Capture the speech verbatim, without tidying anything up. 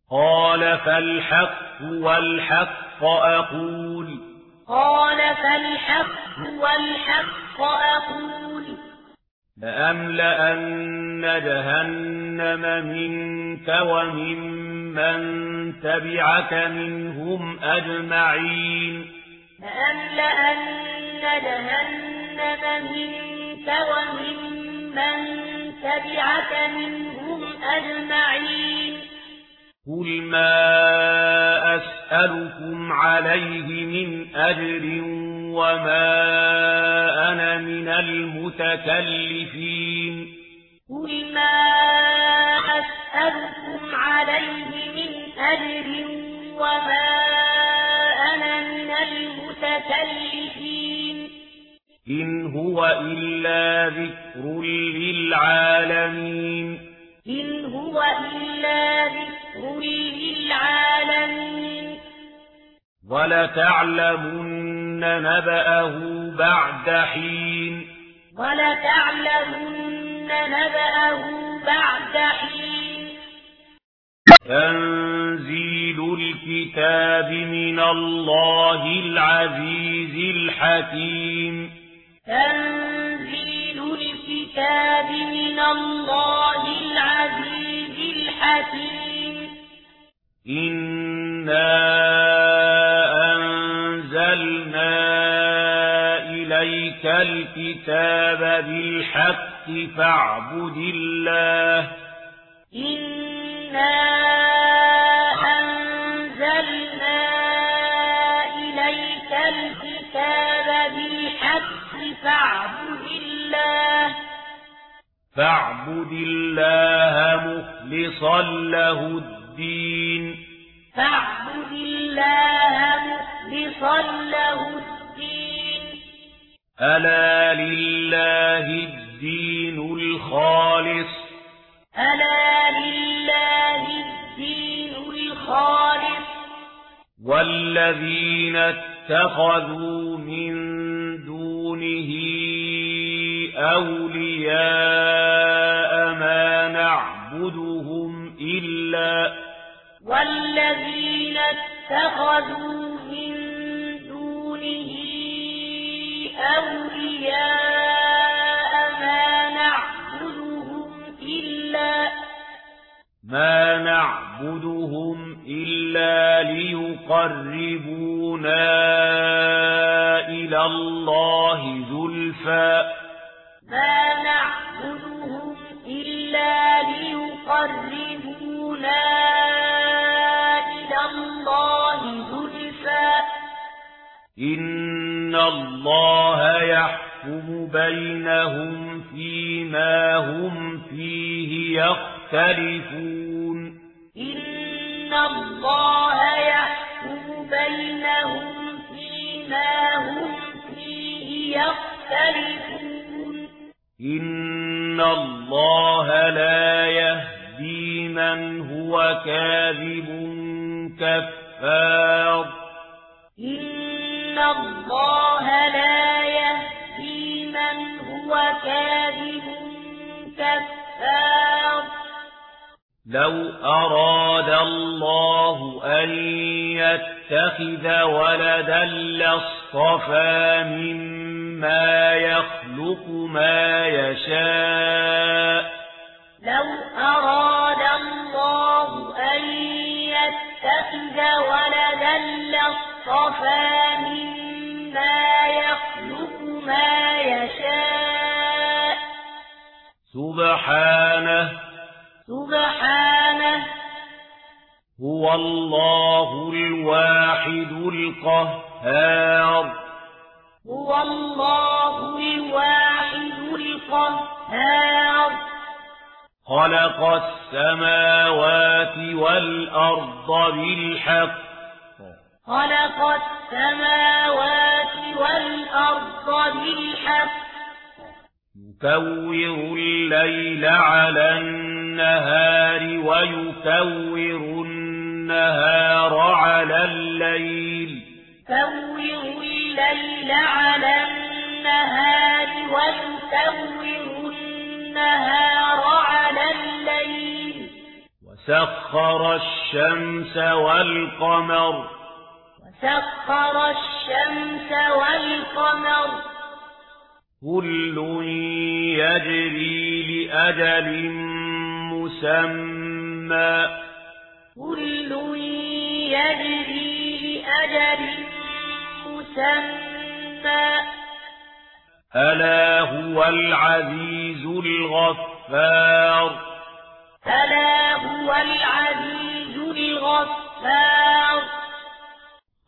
قال فالحق والحق أقول قال فالحق والحق أقول لأملأن جهنم منك وممن تبعك منهم أجمعين لأملأن جهنم منك وممن تبعك منهم أجمعين قل ما أسألكم عليه من أجر وما أنا من المتكلفين قل ما أسألكم عليه من أجر وما أنا من المتكلفين إن هو إلا ذكر للعالمين إن هو إلا ذكر للعالمين ولتعلمن نبأه بعد حين ولتعلمن نبأه بعد حين تنزيل الكتاب من الله العزيز الحكيم تنزيل الكتاب من الله العزيز الحكيم إنا أنزلنا إليك الكتاب بالحق فاعبد الله إنا أنزلنا إليك الكتاب بالحق فاعبد الله فاعبد الله مخلصا له الدين فاعبد الله مخلصا له الدين ألا لله الدين الخالص ألا لله الدين الخالص والذين اتخذوا من دونه أولياء ما نعبدهم إلا والذين اتخذوا من دونه أولياء ما نعبدهم إلا ما نعبدهم إلا ليقربونا إلى الله زلفى ما نعبدهم إلا ليقربونا إلى الله زلفى إن الله يحكم بينهم فيما هم فيه يختلفون إن الله يحكم بينهم فيما هم فيه يختلفون إن الله لا يهدي من هو كاذب كفار إن الله لا يهدي من هو كاذب كفار لو أراد الله أن يتخذ ولدا لاصطفى مما يخلق ما يشاء لو أراد الله أن يتخذ ولدا لاصطفى مما يخلق ما يشاء سبحانه سبحانه هو الله الواحد القهار هو الله الواحد القهار خلق السماوات والأرض بالحق خلق السماوات والأرض بالحق يكور الليل على النهار ويكور النهار على الليل يكور الليل على النهار ويكور النهار على الليل وسخر الشمس والقمر وسخر الشمس والقمر كل يجري لأجل مسمى كل يجري لأجل مسمى ألا هو العزيز الغفار ألا هو العزيز الغفار